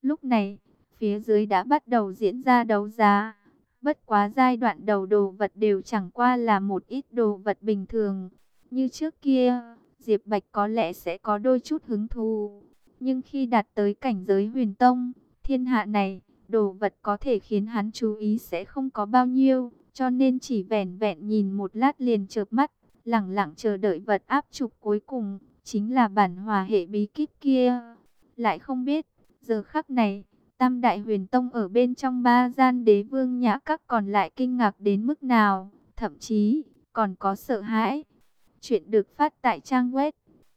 Lúc này, phía dưới đã bắt đầu diễn ra đấu giá. Bất quá giai đoạn đầu đồ vật đều chẳng qua là một ít đồ vật bình thường. Như trước kia, Diệp Bạch có lẽ sẽ có đôi chút hứng thú. Nhưng khi đạt tới cảnh giới huyền tông, thiên hạ này, đồ vật có thể khiến hắn chú ý sẽ không có bao nhiêu. Cho nên chỉ vẻn vẹn nhìn một lát liền chợp mắt, lẳng lặng chờ đợi vật áp trục cuối cùng, chính là bản hòa hệ bí kíp kia. Lại không biết, giờ khắc này, Tam Đại Huyền Tông ở bên trong ba gian đế vương nhã các còn lại kinh ngạc đến mức nào, thậm chí còn có sợ hãi. Chuyện được phát tại trang web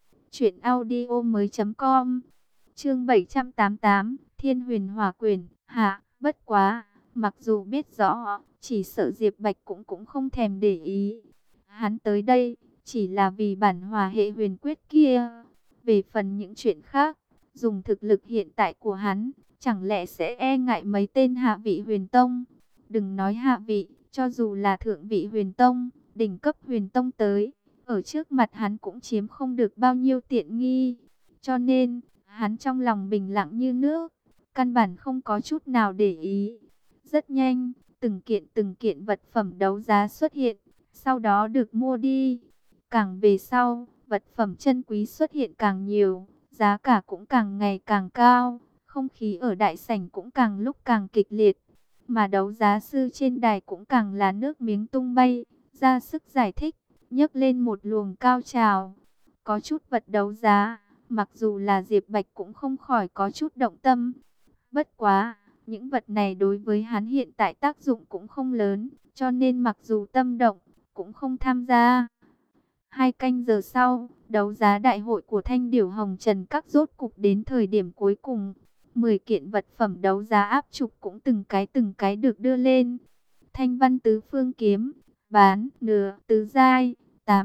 truyệnaudiomoi.com. Chương 788, Thiên Huyền Hỏa Quyền. Hạ, bất quá, mặc dù biết rõ, chỉ sợ Diệp Bạch cũng không thèm để ý. Hắn tới đây chỉ là vì bản hòa hệ huyền quyết kia. Về phần những chuyện khác, dùng thực lực hiện tại của hắn, chẳng lẽ sẽ e ngại mấy tên hạ vị huyền tông? Đừng nói hạ vị, cho dù là thượng vị huyền tông, đỉnh cấp huyền tông tới, ở trước mặt hắn cũng chiếm không được bao nhiêu tiện nghi. Cho nên, hắn trong lòng bình lặng như nước, căn bản không có chút nào để ý. Rất nhanh, từng kiện vật phẩm đấu giá xuất hiện, sau đó được mua đi. Càng về sau, vật phẩm chân quý xuất hiện càng nhiều, giá cả cũng càng ngày càng cao, không khí ở đại sảnh cũng càng lúc càng kịch liệt, mà đấu giá sư trên đài cũng càng là nước miếng tung bay, ra sức giải thích, nhấc lên một luồng cao trào. Có chút vật đấu giá, mặc dù là Diệp Bạch cũng không khỏi có chút động tâm. Bất quá, những vật này đối với hắn hiện tại tác dụng cũng không lớn, cho nên mặc dù tâm động, cũng không tham gia. 2 canh giờ sau, đấu giá đại hội của Thanh Điểu Hồng Trần Các rốt cục đến thời điểm cuối cùng. 10 kiện vật phẩm đấu giá áp trục cũng từng cái được đưa lên. Thanh Văn Tứ Phương Kiếm, bán, nửa, tứ giai,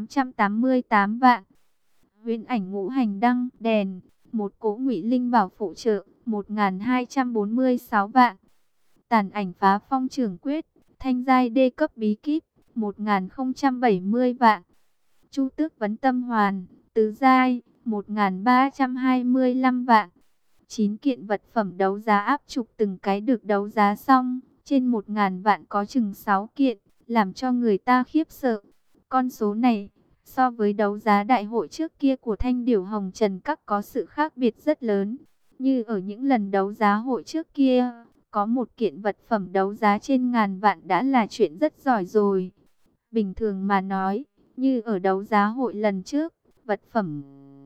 888 vạn. Huyễn Ảnh Ngũ Hành Đăng, đèn, một cỗ Ngụy Linh Bảo phụ trợ, 1246 vạn. Tàn Ảnh Phá Phong Trường Quyết, thanh giai đê cấp bí kíp, 1070 vạn. Chu Tước Vấn Tâm Hoàn, tứ giai, 1325 vạn. 9 kiện vật phẩm đấu giá áp trục từng cái được đấu giá xong, trên 1000 vạn có chừng 6 kiện, làm cho người ta khiếp sợ. Con số này, so với đấu giá đại hội trước kia của Thanh Điểu Hồng Trần Các có sự khác biệt rất lớn. Như ở những lần đấu giá hội trước kia, có một kiện vật phẩm đấu giá trên ngàn vạn đã là chuyện rất giỏi rồi. Bình thường mà nói, như ở đấu giá hội lần trước, vật phẩm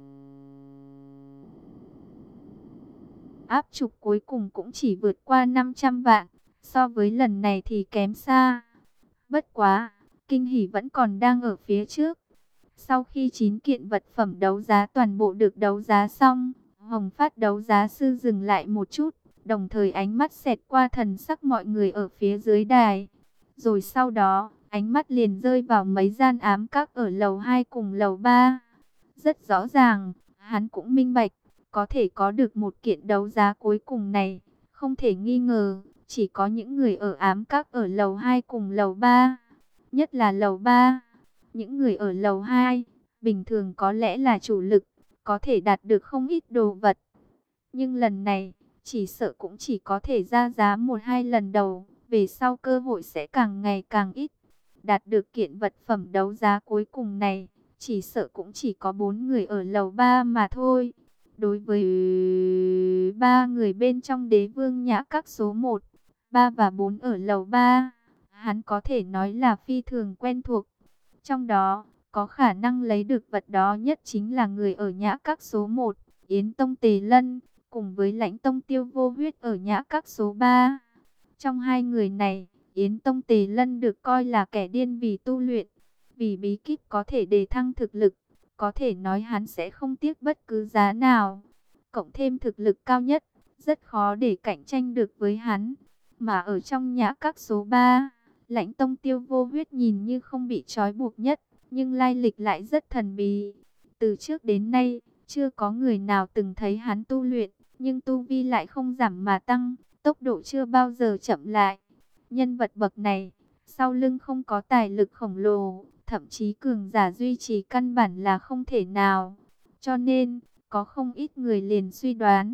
áp trục cuối cùng cũng chỉ vượt qua 500 vạn, so với lần này thì kém xa. Bất quá, kinh hỉ vẫn còn đang ở phía trước. Sau khi 9 kiện vật phẩm đấu giá toàn bộ được đấu giá xong, Hồng Phát đấu giá sư dừng lại một chút, đồng thời ánh mắt xẹt qua thần sắc mọi người ở phía dưới đài. Rồi sau đó, ánh mắt liền rơi vào mấy gian ám các ở lầu 2 cùng lầu 3. Rất rõ ràng, hắn cũng minh bạch, có thể có được một kiện đấu giá cuối cùng này, không thể nghi ngờ, chỉ có những người ở ám các ở lầu 2 cùng lầu 3. Nhất là lầu 3, những người ở lầu 2, bình thường có lẽ là chủ lực, có thể đạt được không ít đồ vật. Nhưng lần này, chỉ sợ cũng chỉ có thể ra giá 1-2 lần đầu, về sau cơ hội sẽ càng ngày càng ít. Đạt được kiện vật phẩm đấu giá cuối cùng này, chỉ sợ cũng chỉ có 4 người ở lầu 3 mà thôi. Đối với 3 người bên trong đế vương nhã các số 1, 3 và 4 ở lầu 3, hắn có thể nói là phi thường quen thuộc. Trong đó, có khả năng lấy được vật đó nhất chính là người ở nhã các số 1, Yến Tông Tề Lân, cùng với Lãnh Tông Tiêu Vô Huyết ở nhã các số 3. Trong hai người này, Yến Tông Tề Lân được coi là kẻ điên vì tu luyện, vì bí kíp có thể đề thăng thực lực, có thể nói hắn sẽ không tiếc bất cứ giá nào. Cộng thêm thực lực cao nhất, rất khó để cạnh tranh được với hắn. Mà ở trong nhã các số 3, Lãnh Tông Tiêu Vô Huyết nhìn như không bị trói buộc nhất, nhưng lai lịch lại rất thần bí. Từ trước đến nay, chưa có người nào từng thấy hắn tu luyện, nhưng tu vi lại không giảm mà tăng, tốc độ chưa bao giờ chậm lại. Nhân vật bậc này, sau lưng không có tài lực khổng lồ, thậm chí cường giả duy trì căn bản là không thể nào. Cho nên, có không ít người liền suy đoán,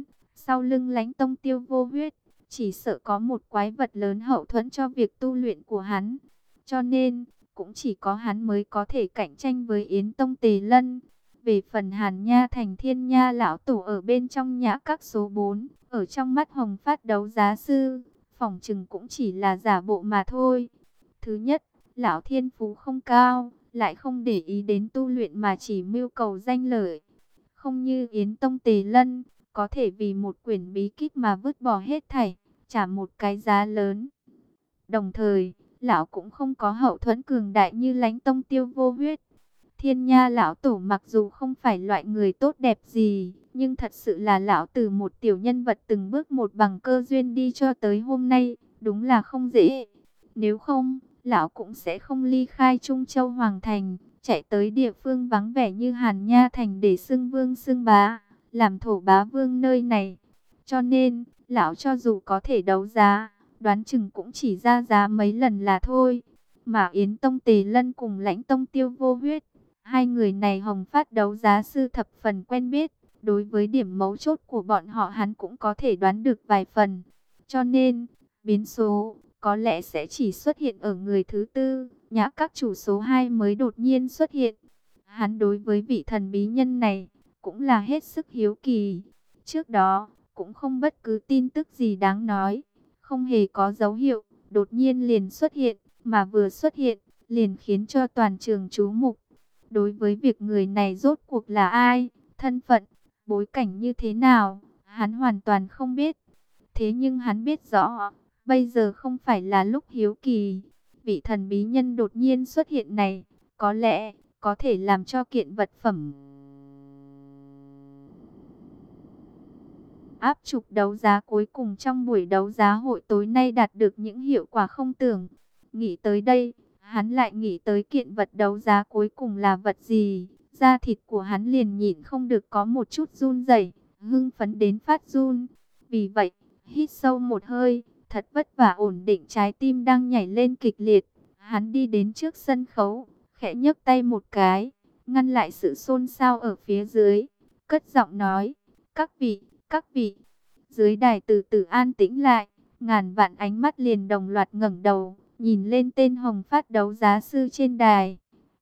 sau lưng Lãnh Tông Tiêu Vô Huyết, chỉ sợ có một quái vật lớn hậu thuẫn cho việc tu luyện của hắn. Cho nên, cũng chỉ có hắn mới có thể cạnh tranh với Yến Tông Tề Lân. Về phần Hàn Nha Thành Thiên Nha lão tổ ở bên trong nhã các số 4, ở trong mắt Hồng Phát đấu giá sư, phỏng chừng cũng chỉ là giả bộ mà thôi. Thứ nhất, lão thiên phú không cao, lại không để ý đến tu luyện mà chỉ mưu cầu danh lợi. Không như Yến Tông Tề Lân, có thể vì một quyển bí kíp mà vứt bỏ hết thảy, trả một cái giá lớn. Đồng thời, lão cũng không có hậu thuẫn cường đại như Lãnh Tông Tiêu Vô Huyết. Thiên Nha lão tổ mặc dù không phải loại người tốt đẹp gì, nhưng thật sự là lão từ một tiểu nhân vật từng bước một bằng cơ duyên đi cho tới hôm nay, đúng là không dễ. Nếu không, lão cũng sẽ không ly khai Trung Châu Hoàng Thành, chạy tới địa phương vắng vẻ như Hàn Nha Thành để xưng vương xưng bá, làm thổ bá vương nơi này. Cho nên, lão cho dù có thể đấu giá, đoán chừng cũng chỉ ra giá mấy lần là thôi. Mà Yến Tông Tề Lân cùng Lãnh Tông Tiêu Vô Huyết, hai người này Hồng Phát đấu giá sư thập phần quen biết, đối với điểm mấu chốt của bọn họ hắn cũng có thể đoán được vài phần. Cho nên, biến số có lẽ sẽ chỉ xuất hiện ở người thứ tư, nhã các chủ số 2 mới đột nhiên xuất hiện. Hắn đối với vị thần bí nhân này cũng là hết sức hiếu kỳ. Trước đó, cũng không bất cứ tin tức gì đáng nói, không hề có dấu hiệu, đột nhiên liền xuất hiện, mà vừa xuất hiện, liền khiến cho toàn trường chú mục. Đối với việc người này rốt cuộc là ai, thân phận, bối cảnh như thế nào, hắn hoàn toàn không biết. Thế nhưng hắn biết rõ, bây giờ không phải là lúc hiếu kỳ. Vị thần bí nhân đột nhiên xuất hiện này, có lẽ có thể làm cho kiện vật phẩm áp trục đấu giá cuối cùng trong buổi đấu giá hội tối nay đạt được những hiệu quả không tưởng. Nghĩ tới đây, hắn lại nghĩ tới kiện vật đấu giá cuối cùng là vật gì. Da thịt của hắn liền nhịn không được có một chút run rẩy, hưng phấn đến phát run. Vì vậy, hít sâu một hơi, thật vất vả ổn định trái tim đang nhảy lên kịch liệt. Hắn đi đến trước sân khấu, khẽ nhấc tay một cái, ngăn lại sự xôn xao ở phía dưới. Cất giọng nói, các vị, dưới đài từ từ an tĩnh lại, ngàn vạn ánh mắt liền đồng loạt ngẩng đầu, nhìn lên tên Hồng Phát đấu giá sư trên đài.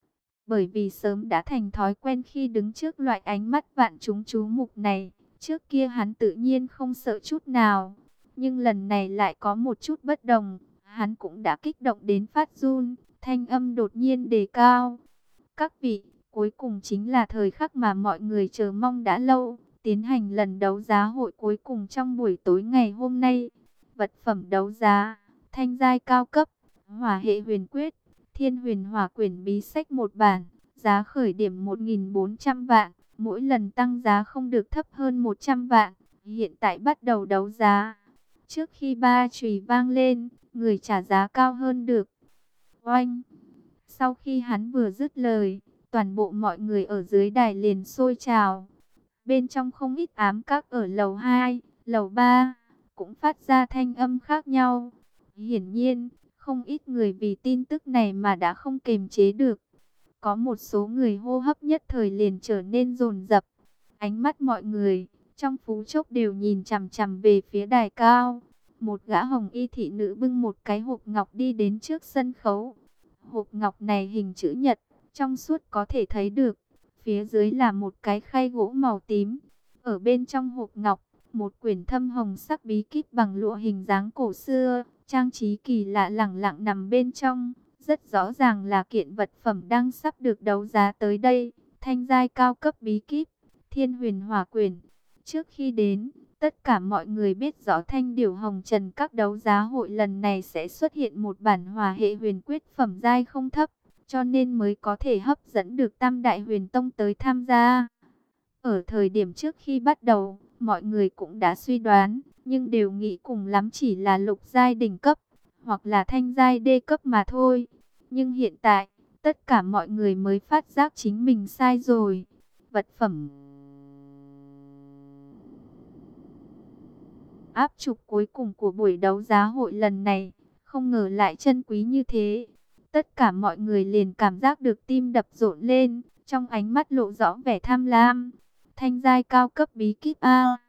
Bởi vì sớm đã thành thói quen khi đứng trước loại ánh mắt vạn chúng chú mục này, trước kia hắn tự nhiên không sợ chút nào. Nhưng lần này lại có một chút bất đồng, hắn cũng đã kích động đến phát run, thanh âm đột nhiên đề cao. Các vị, cuối cùng chính là thời khắc mà mọi người chờ mong đã lâu, tiến hành lần đấu giá hội cuối cùng trong buổi tối ngày hôm nay. Vật phẩm đấu giá, thanh giai cao cấp, hỏa hệ huyền quyết, thiên huyền hỏa quyển bí sách một bản, giá khởi điểm 1.400 vạn, mỗi lần tăng giá không được thấp hơn 100 vạn, hiện tại bắt đầu đấu giá. Trước khi ba chùy vang lên, người trả giá cao hơn được. Oanh! Sau khi hắn vừa dứt lời, toàn bộ mọi người ở dưới đài liền sôi trào. Bên trong không ít ám các ở lầu 2, lầu 3, cũng phát ra thanh âm khác nhau. Hiển nhiên, không ít người vì tin tức này mà đã không kềm chế được. Có một số người hô hấp nhất thời liền trở nên dồn dập. Ánh mắt mọi người trong phút chốc đều nhìn chằm chằm về phía đài cao. Một gã hồng y thị nữ bưng một cái hộp ngọc đi đến trước sân khấu. Hộp ngọc này hình chữ nhật, trong suốt có thể thấy được. Phía dưới là một cái khay gỗ màu tím. Ở bên trong hộp ngọc, một quyển thâm hồng sắc bí kíp bằng lụa hình dáng cổ xưa, trang trí kỳ lạ lẳng lặng nằm bên trong. Rất rõ ràng là kiện vật phẩm đang sắp được đấu giá tới đây. Thanh giai cao cấp bí kíp, thiên huyền hỏa quyển. Trước khi đến, tất cả mọi người biết rõ Thanh Điểu Hồng Trần các đấu giá hội lần này sẽ xuất hiện một bản hỏa hệ huyền quyết phẩm giai không thấp, cho nên mới có thể hấp dẫn được Tam Đại Huyền Tông tới tham gia. Ở thời điểm trước khi bắt đầu, mọi người cũng đã suy đoán, nhưng đều nghĩ cùng lắm chỉ là lục giai đỉnh cấp, hoặc là thanh giai đê cấp mà thôi. Nhưng hiện tại, tất cả mọi người mới phát giác chính mình sai rồi. Vật phẩm áp trục cuối cùng của buổi đấu giá hội lần này, không ngờ lại chân quý như thế. Tất cả mọi người liền cảm giác được tim đập rộn lên, trong ánh mắt lộ rõ vẻ tham lam. Thanh giai cao cấp bí kíp A.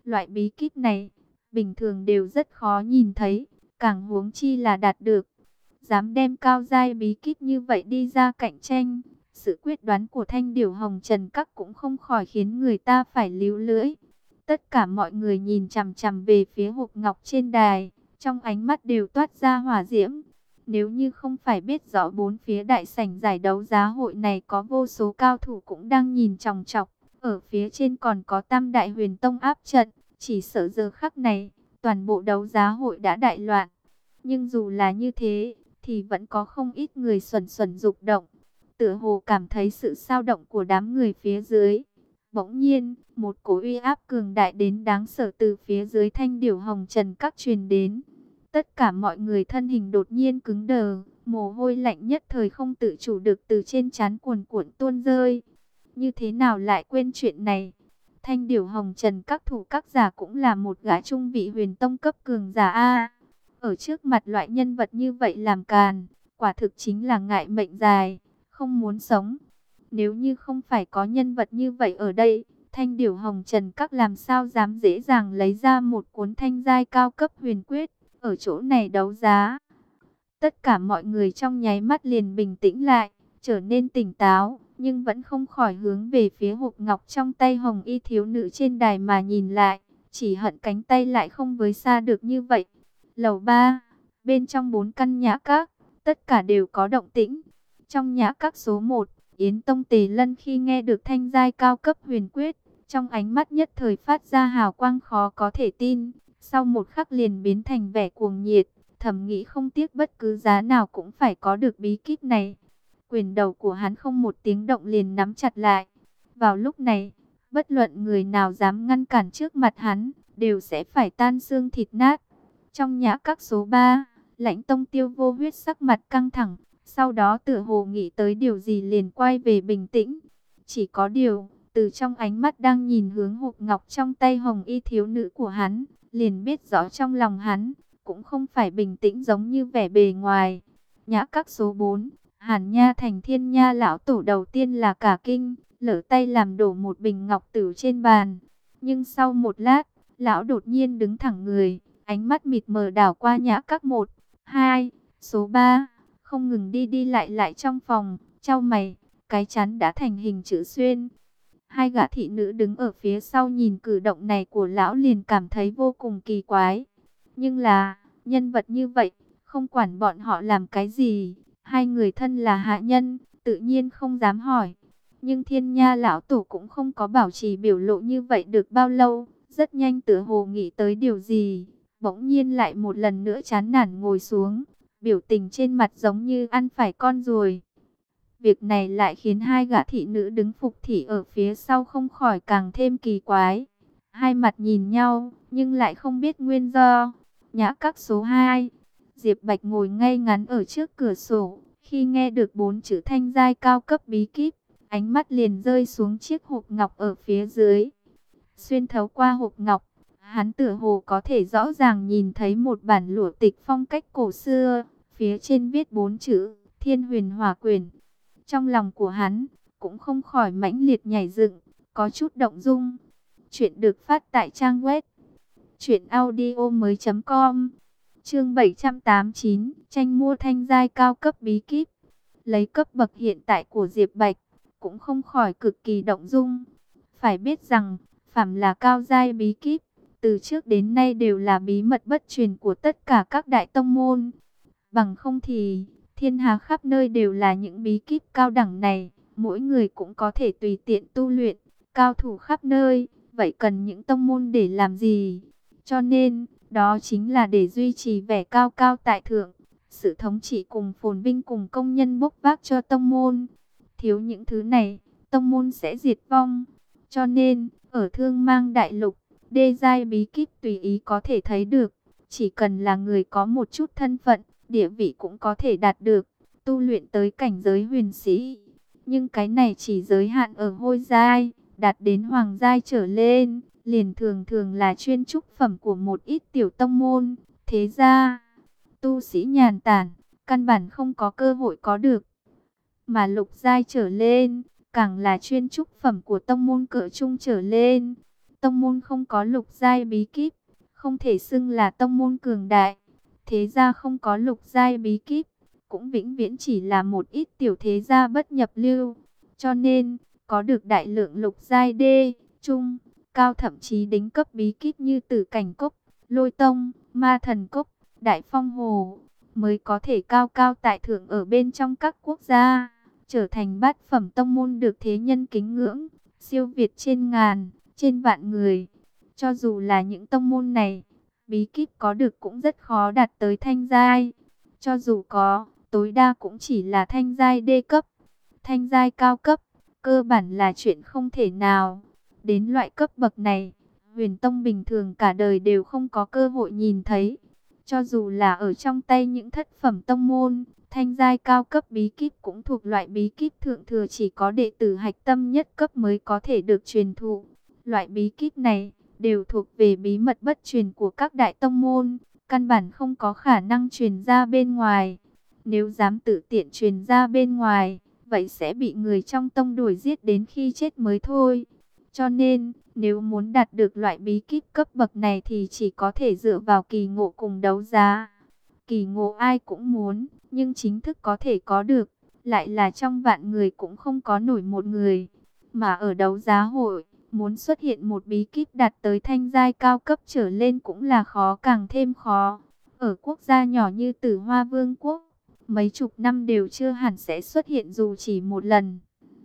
Loại bí kíp này, bình thường đều rất khó nhìn thấy, càng huống chi là đạt được. Dám đem cao giai bí kíp như vậy đi ra cạnh tranh, sự quyết đoán của Thanh Điểu Hồng Trần Các cũng không khỏi khiến người ta phải líu lưỡi. Tất cả mọi người nhìn chằm chằm về phía hộp ngọc trên đài, trong ánh mắt đều toát ra hỏa diễm. Nếu như không phải biết rõ bốn phía đại sảnh giải đấu giá hội này có vô số cao thủ cũng đang nhìn chòng chọc, ở phía trên còn có Tam Đại Huyền Tông áp trận, chỉ sợ giờ khắc này, toàn bộ đấu giá hội đã đại loạn. Nhưng dù là như thế, thì vẫn có không ít người xuẩn xuẩn dục động, tựa hồ cảm thấy sự xao động của đám người phía dưới. Bỗng nhiên, một cỗ uy áp cường đại đến đáng sợ từ phía dưới Thanh Điểu Hồng Trần Các truyền đến. Tất cả mọi người thân hình đột nhiên cứng đờ, mồ hôi lạnh nhất thời không tự chủ được từ trên trán cuồn cuộn tuôn rơi. Như thế nào lại quên chuyện này? Thanh Điểu Hồng Trần Các thủ các giả cũng là một gã trung vị huyền tông cấp cường giả a. Ở trước mặt loại nhân vật như vậy làm càn, quả thực chính là ngại mệnh dài, không muốn sống. Nếu như không phải có nhân vật như vậy ở đây, Thanh Điểu Hồng Trần Các làm sao dám dễ dàng lấy ra một cuốn thanh giai cao cấp huyền quyết, ở chỗ này đấu giá. Tất cả mọi người trong nháy mắt liền bình tĩnh lại, trở nên tỉnh táo, nhưng vẫn không khỏi hướng về phía hộp ngọc trong tay hồng y thiếu nữ trên đài mà nhìn lại, chỉ hận cánh tay lại không với xa được như vậy. Lầu 3, bên trong 4 căn nhã các, tất cả đều có động tĩnh. Trong nhã các số 1, Yến Tông Tề Lân khi nghe được thanh giai cao cấp huyền quyết, trong ánh mắt nhất thời phát ra hào quang khó có thể tin, sau một khắc liền biến thành vẻ cuồng nhiệt, thầm nghĩ không tiếc bất cứ giá nào cũng phải có được bí kíp này. Quyền đầu của hắn không một tiếng động liền nắm chặt lại. Vào lúc này, bất luận người nào dám ngăn cản trước mặt hắn, đều sẽ phải tan xương thịt nát. Trong nhã các số 3, Lãnh Tông Tiêu Vô Huyết sắc mặt căng thẳng, sau đó tựa hồ nghĩ tới điều gì liền quay về bình tĩnh. Chỉ có điều, từ trong ánh mắt đang nhìn hướng hộp ngọc trong tay hồng y thiếu nữ của hắn, liền biết rõ trong lòng hắn cũng không phải bình tĩnh giống như vẻ bề ngoài. Nhã các số 4, Hàn Nha Thành Thiên Nha lão tổ đầu tiên là cả kinh, lỡ tay làm đổ một bình ngọc tử trên bàn. Nhưng sau một lát, lão đột nhiên đứng thẳng người, ánh mắt mịt mờ đảo qua nhã các 1, 2, số 3, không ngừng đi đi lại lại trong phòng, chau mày, cái chán đã thành hình chữ xuyên. Hai gã thị nữ đứng ở phía sau nhìn cử động này của lão liền cảm thấy vô cùng kỳ quái. Nhưng là, nhân vật như vậy, không quản bọn họ làm cái gì, hai người thân là hạ nhân, tự nhiên không dám hỏi. Nhưng Thiên Nha lão tổ cũng không có bảo trì biểu lộ như vậy được bao lâu, rất nhanh tựa hồ nghĩ tới điều gì, bỗng nhiên lại một lần nữa chán nản ngồi xuống, biểu tình trên mặt giống như ăn phải con ruồi. Việc này lại khiến hai gã thị nữ đứng phục thị ở phía sau không khỏi càng thêm kỳ quái. Hai mặt nhìn nhau, nhưng lại không biết nguyên do. Nhã các số 2, Diệp Bạch ngồi ngay ngắn ở trước cửa sổ, khi nghe được 4 chữ thanh giai cao cấp bí kíp, ánh mắt liền rơi xuống chiếc hộp ngọc ở phía dưới. Xuyên thấu qua hộp ngọc, hắn tựa hồ có thể rõ ràng nhìn thấy một bản lụa tịch phong cách cổ xưa, phía trên viết 4 chữ Thiên Huyền Hỏa Quyển. Trong lòng của hắn cũng không khỏi mãnh liệt nhảy dựng, có chút động dung. Chuyện được phát tại trang web truyệnaudiomoi.com. Chương 789, tranh mua thanh giai cao cấp bí kíp. Lấy cấp bậc hiện tại của Diệp Bạch, cũng không khỏi cực kỳ động dung. Phải biết rằng, phàm là cao giai bí kíp, từ trước đến nay đều là bí mật bất truyền của tất cả các đại tông môn. Bằng không thì, thiên hạ khắp nơi đều là những bí kíp cao đẳng này, mỗi người cũng có thể tùy tiện tu luyện, cao thủ khắp nơi, vậy cần những tông môn để làm gì? Cho nên, đó chính là để duy trì vẻ cao cao tại thượng, sự thống trị cùng phồn vinh cùng công nhân bốc vác cho tông môn. Thiếu những thứ này, tông môn sẽ diệt vong. Cho nên, ở Thương Mang Đại Lục, đê giai bí kíp tùy ý có thể thấy được, chỉ cần là người có một chút thân phận, địa vị cũng có thể đạt được, tu luyện tới cảnh giới huyền sĩ. Nhưng cái này chỉ giới hạn ở hôi giai, đạt đến hoàng giai trở lên, liền thường thường là chuyên trúc phẩm của một ít tiểu tông môn. Thế ra, tu sĩ nhàn tản, căn bản không có cơ hội có được. Mà lục giai trở lên, càng là chuyên trúc phẩm của tông môn cỡ trung trở lên. Tông môn không có lục giai bí kíp, không thể xưng là tông môn cường đại. Thế gia không có lục giai bí kíp, cũng vĩnh viễn chỉ là một ít tiểu thế gia bất nhập lưu. Cho nên, có được đại lượng lục giai đê, trung, cao thậm chí đính cấp bí kíp như Tử Cảnh Cốc, Lôi Tông, Ma Thần Cốc, Đại Phong Hồ, mới có thể cao cao tại thượng ở bên trong các quốc gia, trở thành bát phẩm tông môn được thế nhân kính ngưỡng, siêu việt trên ngàn, trên vạn người. Cho dù là những tông môn này, bí kíp có được cũng rất khó đạt tới thanh giai. Cho dù có, tối đa cũng chỉ là thanh giai đê cấp. Thanh giai cao cấp, cơ bản là chuyện không thể nào. Đến loại cấp bậc này, Huyền Tông bình thường cả đời đều không có cơ hội nhìn thấy. Cho dù là ở trong tay những thất phẩm tông môn, thanh giai cao cấp bí kíp cũng thuộc loại bí kíp thượng thừa, chỉ có đệ tử hạch tâm nhất cấp mới có thể được truyền thụ. Loại bí kíp này đều thuộc về bí mật bất truyền của các đại tông môn, căn bản không có khả năng truyền ra bên ngoài. Nếu dám tự tiện truyền ra bên ngoài, vậy sẽ bị người trong tông đuổi giết đến khi chết mới thôi. Cho nên, nếu muốn đạt được loại bí kíp cấp bậc này thì chỉ có thể dựa vào kỳ ngộ cùng đấu giá. Kỳ ngộ ai cũng muốn, nhưng chính thức có thể có được, lại là trong vạn người cũng không có nổi một người. Mà ở đấu giá hội, muốn xuất hiện một bí kíp đạt tới thanh giai cao cấp trở lên cũng là khó càng thêm khó. Ở quốc gia nhỏ như Tử Hoa Vương quốc, mấy chục năm đều chưa hẳn sẽ xuất hiện dù chỉ một lần.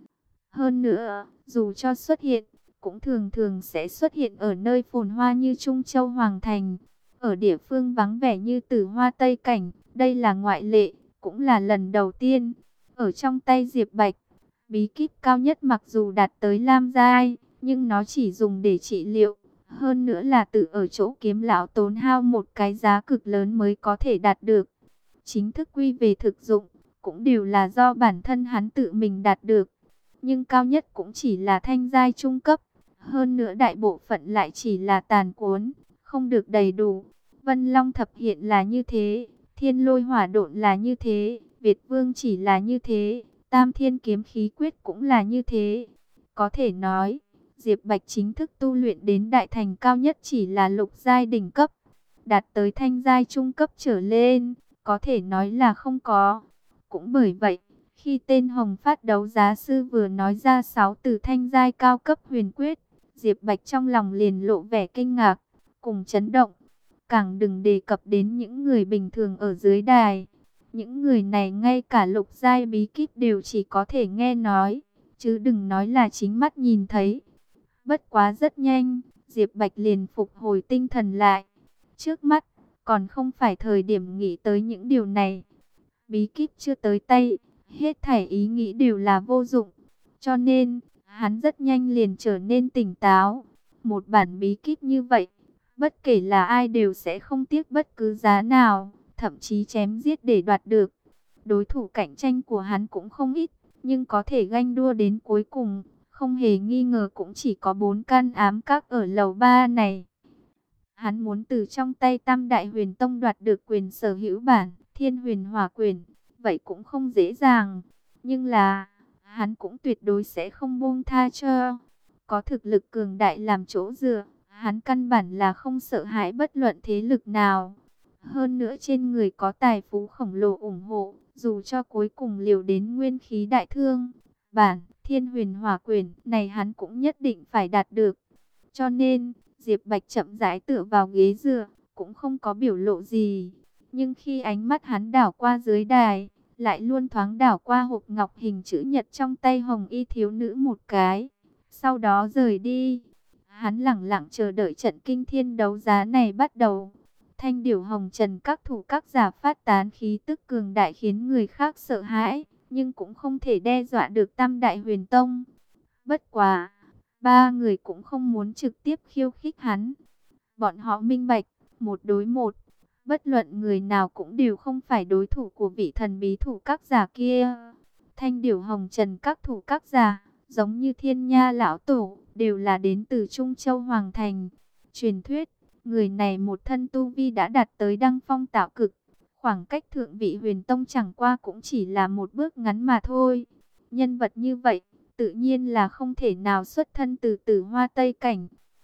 Hơn nữa, dù cho xuất hiện, cũng thường thường sẽ xuất hiện ở nơi phồn hoa như Trung Châu Hoàng Thành. Ở địa phương vắng vẻ như Tử Hoa Tây Cảnh, đây là ngoại lệ, cũng là lần đầu tiên. Ở trong tay Diệp Bạch, bí kíp cao nhất mặc dù đạt tới Lam giai, nhưng nó chỉ dùng để trị liệu. Hơn nữa là tự ở chỗ kiếm lão tốn hao một cái giá cực lớn mới có thể đạt được. Chính thức quy về thực dụng, cũng đều là do bản thân hắn tự mình đạt được. Nhưng cao nhất cũng chỉ là thanh giai trung cấp. Hơn nữa đại bộ phận lại chỉ là tàn cuốn, không được đầy đủ. Vân Long Thập Hiện là như thế, Thiên Lôi Hỏa Độn là như thế, Việt Vương chỉ là như thế, Tam Thiên Kiếm Khí Quyết cũng là như thế. Có thể nói, Diệp Bạch chính thức tu luyện đến đại thành cao nhất chỉ là lục giai đỉnh cấp. Đạt tới thanh giai trung cấp trở lên, có thể nói là không có. Cũng bởi vậy, khi tên Hồng Phát đấu giá sư vừa nói ra 6 từ thanh giai cao cấp huyền quyết, Diệp Bạch trong lòng liền lộ vẻ kinh ngạc, cùng chấn động. Càng đừng đề cập đến những người bình thường ở dưới đài. Những người này ngay cả lục giai bí kíp đều chỉ có thể nghe nói, chứ đừng nói là chính mắt nhìn thấy. Bất quá rất nhanh, Diệp Bạch liền phục hồi tinh thần lại. Trước mắt, còn không phải thời điểm nghĩ tới những điều này. Bí kíp chưa tới tay, hết thảy ý nghĩ đều là vô dụng. Cho nên, hắn rất nhanh liền trở nên tỉnh táo. Một bản bí kíp như vậy, bất kể là ai đều sẽ không tiếc bất cứ giá nào, thậm chí chém giết để đoạt được. Đối thủ cạnh tranh của hắn cũng không ít, nhưng có thể ganh đua đến cuối cùng, không hề nghi ngờ cũng chỉ có 4 can ám các ở lầu 3 này. Hắn muốn từ trong tay Tam Đại Huyền Tông đoạt được quyền sở hữu bản Thiên Huyền Hỏa Quyền, vậy cũng không dễ dàng. Nhưng là, hắn cũng tuyệt đối sẽ không buông tha cho. Có thực lực cường đại làm chỗ dựa, hắn căn bản là không sợ hãi bất luận thế lực nào. Hơn nữa trên người có tài phú khổng lồ ủng hộ, dù cho cuối cùng liều đến nguyên khí đại thương, bản Thiên Huyền Hỏa Quyền này hắn cũng nhất định phải đạt được. Cho nên, Diệp Bạch chậm rãi tựa vào ghế dựa, cũng không có biểu lộ gì. Nhưng khi ánh mắt hắn đảo qua dưới đài, lại luôn thoáng đảo qua hộp ngọc hình chữ nhật trong tay hồng y thiếu nữ một cái. Sau đó rời đi. Hắn lẳng lặng chờ đợi trận kinh thiên đấu giá này bắt đầu. Thanh điểu hồng trần các thủ các giả phát tán khí tức cường đại khiến người khác sợ hãi, nhưng cũng không thể đe dọa được Tam Đại Huyền Tông. Bất quá, ba người cũng không muốn trực tiếp khiêu khích hắn. Bọn họ minh bạch, một đối một, bất luận người nào cũng đều không phải đối thủ của vị thần bí thủ các giả kia. Thanh điểu hồng trần các thủ các giả, giống như Thiên Nha lão tổ, đều là đến từ Trung Châu Hoàng Thành. Truyền thuyết, người này một thân tu vi đã đạt tới đăng phong tạo cực. Khoảng cách thượng vị Huyền Tông chẳng qua cũng chỉ là một bước ngắn mà thôi. Nhân vật như vậy, tự nhiên là không thể nào xuất thân từ Tử Hoa Tây Cảnh.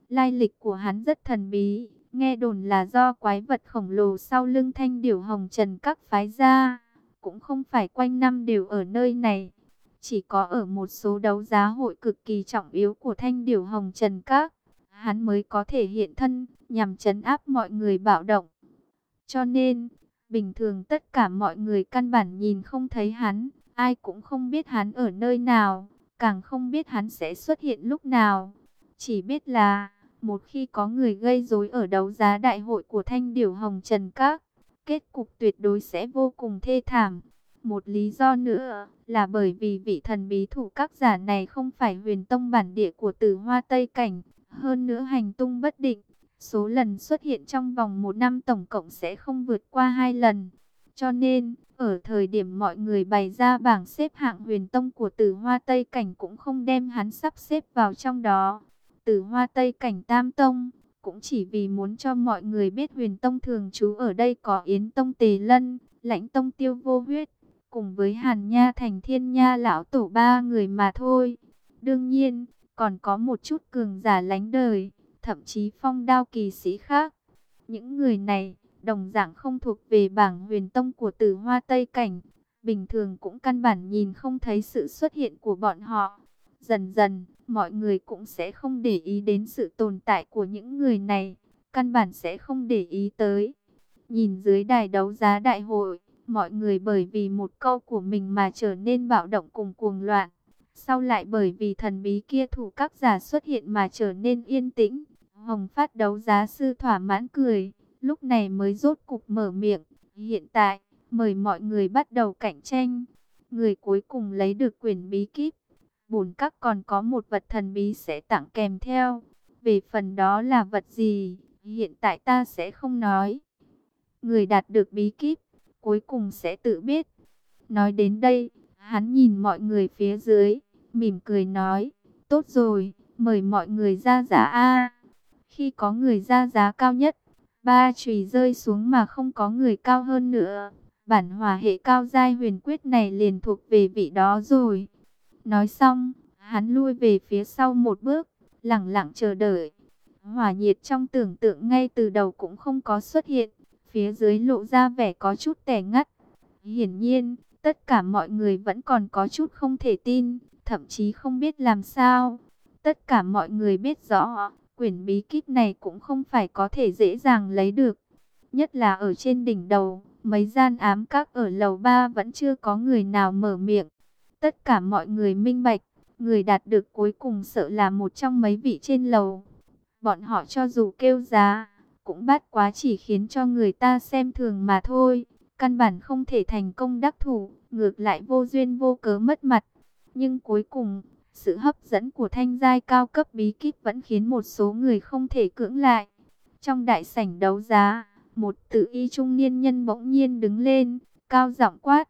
Lai lịch của hắn rất thần bí, nghe đồn là do quái vật khổng lồ sau lưng Thanh Điểu Hồng Trần Các phái ra, cũng không phải quanh năm đều ở nơi này. Chỉ có ở một số đấu giá hội cực kỳ trọng yếu của Thanh Điểu Hồng Trần Các, hắn mới có thể hiện thân, nhằm trấn áp mọi người bạo động. Cho nên, bình thường tất cả mọi người căn bản nhìn không thấy hắn, ai cũng không biết hắn ở nơi nào, càng không biết hắn sẽ xuất hiện lúc nào. Chỉ biết là, một khi có người gây rối ở đấu giá đại hội của Thanh Điểu Hồng Trần Các, kết cục tuyệt đối sẽ vô cùng thê thảm. Một lý do nữa là bởi vì vị thần bí thủ các giả này không phải huyền tông bản địa của Tử Hoa Tây Cảnh, hơn nữa hành tung bất định. Số lần xuất hiện trong vòng một năm tổng cộng sẽ không vượt qua 2 lần. Cho nên, ở thời điểm mọi người bày ra bảng xếp hạng huyền tông của Tử Hoa Tây Cảnh cũng không đem hắn sắp xếp vào trong đó. Tử Hoa Tây Cảnh Tam Tông, cũng chỉ vì muốn cho mọi người biết huyền tông thường trú ở đây có Yến Tông Tề Lân, Lãnh Tông Tiêu Vô Huyết, cùng với Hàn Nha Thành Thiên Nha Lão Tổ 3 người mà thôi. Đương nhiên, còn có một chút cường giả lánh đời, thậm chí phong đao kỳ sĩ khác. Những người này, đồng dạng không thuộc về bảng huyền tông của Tử Hoa Tây Cảnh. Bình thường cũng căn bản nhìn không thấy sự xuất hiện của bọn họ. Dần dần, mọi người cũng sẽ không để ý đến sự tồn tại của những người này. Căn bản sẽ không để ý tới. Nhìn dưới đài đấu giá đại hội, mọi người bởi vì một câu của mình mà trở nên bạo động cùng cuồng loạn. Sau lại bởi vì thần bí kia thủ các giả xuất hiện mà trở nên yên tĩnh. Hồng Phát đấu giá sư thỏa mãn cười, lúc này mới rốt cục mở miệng. Hiện tại, mời mọi người bắt đầu cạnh tranh. Người cuối cùng lấy được quyển bí kíp. Bổn các còn có một vật thần bí sẽ tặng kèm theo. Về phần đó là vật gì, hiện tại ta sẽ không nói. Người đạt được bí kíp, cuối cùng sẽ tự biết. Nói đến đây, hắn nhìn mọi người phía dưới, mỉm cười nói, tốt rồi, mời mọi người ra giá A. Khi có người ra giá cao nhất, 3 chùy rơi xuống mà không có người cao hơn nữa. Bản hỏa hệ cao giai huyền quyết này liền thuộc về vị đó rồi. Nói xong, hắn lui về phía sau một bước, lẳng lặng chờ đợi. Hỏa nhiệt trong tưởng tượng ngay từ đầu cũng không có xuất hiện. Phía dưới lộ ra vẻ có chút tẻ ngắt. Hiển nhiên, tất cả mọi người vẫn còn có chút không thể tin, thậm chí không biết làm sao. Tất cả mọi người biết rõ, quyển bí kíp này cũng không phải có thể dễ dàng lấy được. Nhất là ở trên đỉnh đầu, mấy gian ám các ở lầu 3 vẫn chưa có người nào mở miệng. Tất cả mọi người minh bạch, người đạt được cuối cùng sợ là một trong mấy vị trên lầu. Bọn họ cho dù kêu giá, cũng bắt quá chỉ khiến cho người ta xem thường mà thôi. Căn bản không thể thành công đắc thủ, ngược lại vô duyên vô cớ mất mặt. Nhưng cuối cùng, sự hấp dẫn của thanh giai cao cấp bí kíp vẫn khiến một số người không thể cưỡng lại. Trong đại sảnh đấu giá, một tự y trung niên nhân bỗng nhiên đứng lên, cao giọng quát,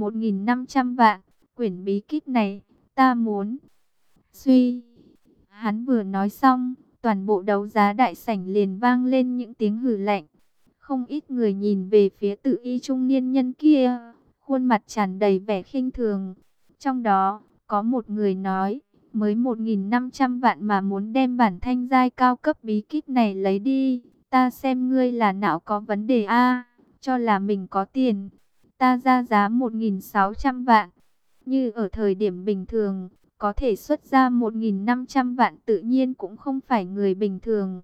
1.500 vạn, quyển bí kíp này, ta muốn. Suy, hắn vừa nói xong, toàn bộ đấu giá đại sảnh liền vang lên những tiếng hừ lạnh. Không ít người nhìn về phía tự y trung niên nhân kia, khuôn mặt tràn đầy vẻ khinh thường. Trong đó, có một người nói, mới 1.500 vạn mà muốn đem bản thanh giai cao cấp bí kíp này lấy đi. Ta xem ngươi là não có vấn đề a, cho là mình có tiền. Ta ra giá 1.600 vạn. Như ở thời điểm bình thường, có thể xuất ra 1.500 vạn tự nhiên cũng không phải người bình thường.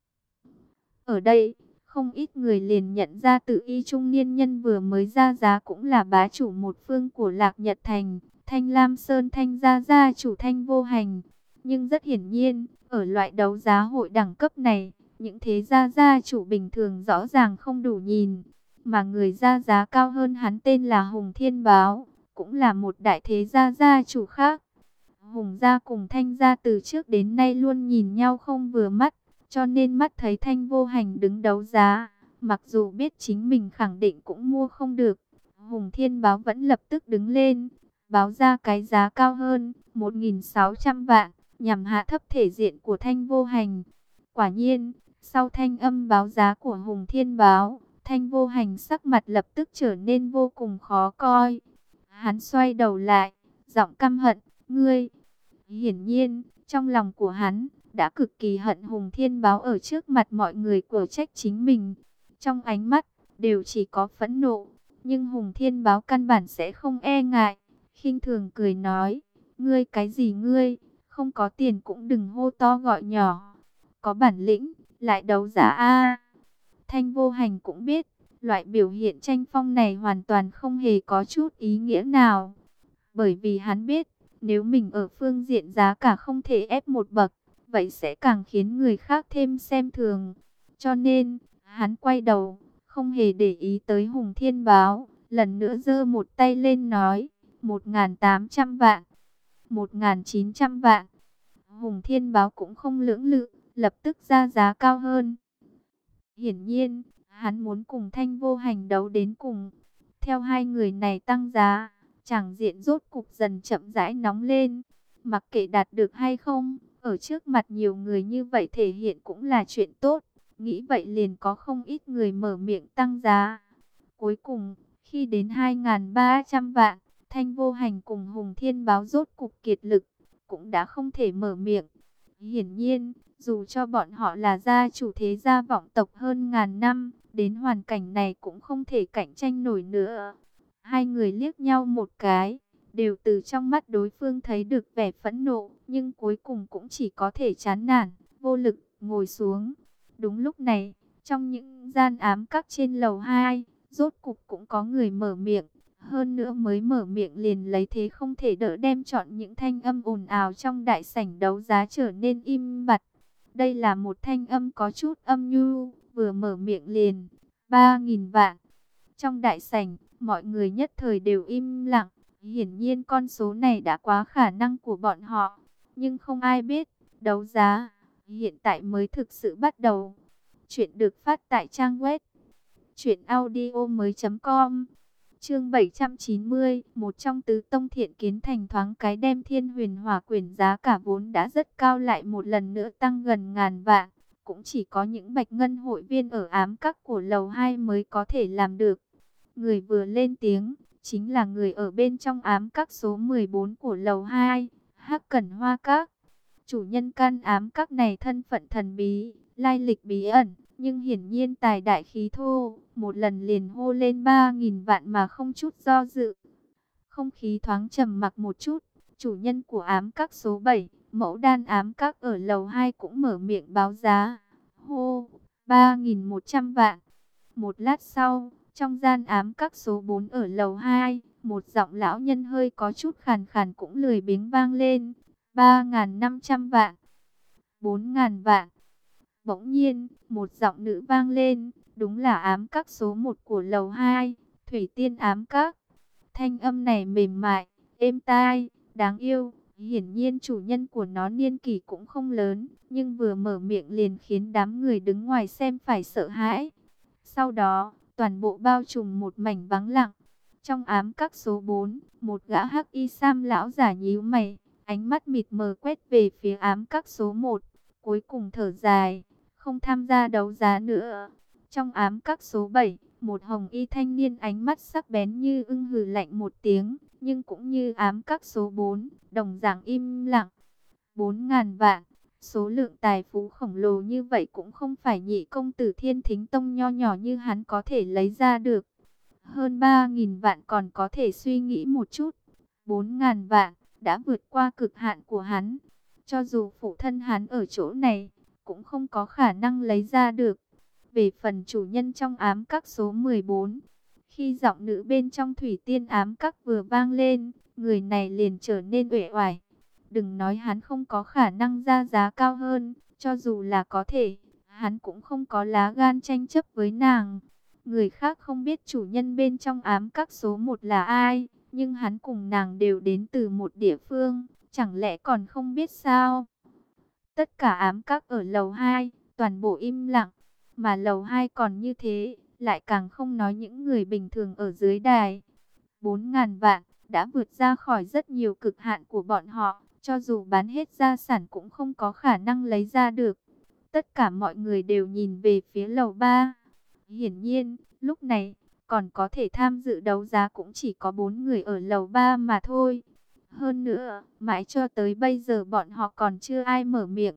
Ở đây, không ít người liền nhận ra tự y trung niên nhân vừa mới ra giá cũng là bá chủ một phương của Lạc Nhật Thành, Thanh Lam Sơn Thanh gia gia chủ Thanh Vô Hành. Nhưng rất hiển nhiên, ở loại đấu giá hội đẳng cấp này, những thế gia chủ bình thường rõ ràng không đủ nhìn. Mà người ra giá cao hơn hắn tên là Hùng Thiên Báo, cũng là một đại thế gia chủ khác. Hùng gia cùng Thanh gia từ trước đến nay luôn nhìn nhau không vừa mắt, cho nên mắt thấy Thanh Vô Hành đứng đấu giá, mặc dù biết chính mình khẳng định cũng mua không được, Hùng Thiên Báo vẫn lập tức đứng lên, báo ra cái giá cao hơn, 1.600 vạn, nhằm hạ thấp thể diện của Thanh Vô Hành. Quả nhiên, sau thanh âm báo giá của Hùng Thiên Báo, Thanh Vô Hành sắc mặt lập tức trở nên vô cùng khó coi. Hắn xoay đầu lại, giọng căm hận, ngươi. Hiển nhiên, trong lòng của hắn, đã cực kỳ hận Hùng Thiên Báo ở trước mặt mọi người của trách chính mình. Trong ánh mắt, đều chỉ có phẫn nộ. Nhưng Hùng Thiên Báo căn bản sẽ không e ngại. Khinh thường cười nói, ngươi cái gì ngươi, không có tiền cũng đừng hô to gọi nhỏ. Có bản lĩnh, lại đấu giá a. Thanh Vô Hành cũng biết, loại biểu hiện tranh phong này hoàn toàn không hề có chút ý nghĩa nào. Bởi vì hắn biết, nếu mình ở phương diện giá cả không thể ép một bậc, vậy sẽ càng khiến người khác thêm xem thường. Cho nên, hắn quay đầu, không hề để ý tới Hùng Thiên Báo, lần nữa giơ một tay lên nói, 1.800 vạn, 1.900 vạn. Hùng Thiên Báo cũng không lưỡng lự, lập tức ra giá cao hơn. Hiển nhiên, hắn muốn cùng Thanh Vô Hành đấu đến cùng. Theo hai người này tăng giá, tràng diện rốt cục dần chậm rãi nóng lên. Mặc kệ đạt được hay không, ở trước mặt nhiều người như vậy thể hiện cũng là chuyện tốt. Nghĩ vậy liền có không ít người mở miệng tăng giá. Cuối cùng, khi đến 2.300 vạn, Thanh Vô Hành cùng Hùng Thiên Báo rốt cục kiệt lực, cũng đã không thể mở miệng. Hiển nhiên, dù cho bọn họ là gia chủ thế gia vọng tộc hơn ngàn năm, đến hoàn cảnh này cũng không thể cạnh tranh nổi nữa. Hai người liếc nhau một cái, đều từ trong mắt đối phương thấy được vẻ phẫn nộ, nhưng cuối cùng cũng chỉ có thể chán nản, vô lực, ngồi xuống. Đúng lúc này, trong những gian ám các trên lầu 2, rốt cục cũng có người mở miệng. Hơn nữa mới mở miệng liền lấy thế không thể đỡ đem chọn những thanh âm ồn ào trong đại sảnh đấu giá trở nên im bặt. Đây là một thanh âm có chút âm nhu, vừa mở miệng liền 3.000 vạn. Trong đại sảnh, mọi người nhất thời đều im lặng. Hiển nhiên con số này đã quá khả năng của bọn họ. Nhưng không ai biết, đấu giá hiện tại mới thực sự bắt đầu. Chuyện được phát tại trang web truyệnaudiomoi.com. Chương 790, một trong tứ tông Thiện Kiến Thành thoáng cái đem Thiên Huyền Hỏa Quyển giá cả vốn đã rất cao lại một lần nữa tăng gần ngàn vạn. Cũng chỉ có những bạch ngân hội viên ở ám các của lầu 2 mới có thể làm được. Người vừa lên tiếng, chính là người ở bên trong ám các số 14 của lầu 2, Hắc Cẩn Hoa Các. Chủ nhân căn ám các này thân phận thần bí, lai lịch bí ẩn, nhưng hiển nhiên tài đại khí thô, một lần liền hô lên 3.000 vạn mà không chút do dự. Không khí thoáng trầm mặc một chút, chủ nhân của ám các số 7, mẫu đan ám các ở lầu 2 cũng mở miệng báo giá. Hô, 3.100 vạn. Một lát sau, trong gian ám các số 4 ở lầu 2, một giọng lão nhân hơi có chút khàn khàn cũng lười biếng vang lên. 3.500 vạn. 4.000 vạn. Bỗng nhiên, một giọng nữ vang lên, đúng là ám các số 1 của lầu 2, Thủy Tiên ám các. Thanh âm này mềm mại, êm tai, đáng yêu, hiển nhiên chủ nhân của nó niên kỷ cũng không lớn, nhưng vừa mở miệng liền khiến đám người đứng ngoài xem phải sợ hãi. Sau đó, toàn bộ bao trùm một mảnh vắng lặng. Trong ám các số 4, một gã hắc y sam lão giả nhíu mày, ánh mắt mịt mờ quét về phía ám các số 1, cuối cùng thở dài, không tham gia đấu giá nữa. Trong ám các số 7, một hồng y thanh niên ánh mắt sắc bén như ưng hừ lạnh một tiếng, nhưng cũng như ám các số 4, đồng dạng im lặng. 4.000 vạn, số lượng tài phú khổng lồ như vậy cũng không phải nhị công tử Thiên Thính Tông nho nhỏ như hắn có thể lấy ra được. Hơn 3.000 vạn còn có thể suy nghĩ một chút. 4.000 vạn đã vượt qua cực hạn của hắn. Cho dù phụ thân hắn ở chỗ này, cũng không có khả năng lấy ra được. Về phần chủ nhân trong ám các số 14, khi giọng nữ bên trong Thủy Tiên ám các vừa vang lên, người này liền trở nên uể oải. Đừng nói hắn không có khả năng ra giá cao hơn, cho dù là có thể, hắn cũng không có lá gan tranh chấp với nàng. Người khác không biết chủ nhân bên trong ám các số 1 là ai, nhưng hắn cùng nàng đều đến từ một địa phương, chẳng lẽ còn không biết sao? Tất cả ám các ở lầu 2, toàn bộ im lặng, mà lầu 2 còn như thế, lại càng không nói những người bình thường ở dưới đài. 4.000 vạn, đã vượt ra khỏi rất nhiều cực hạn của bọn họ, cho dù bán hết gia sản cũng không có khả năng lấy ra được. Tất cả mọi người đều nhìn về phía lầu 3. Hiển nhiên, lúc này, còn có thể tham dự đấu giá cũng chỉ có 4 người ở lầu 3 mà thôi. Hơn nữa, mãi cho tới bây giờ bọn họ còn chưa ai mở miệng.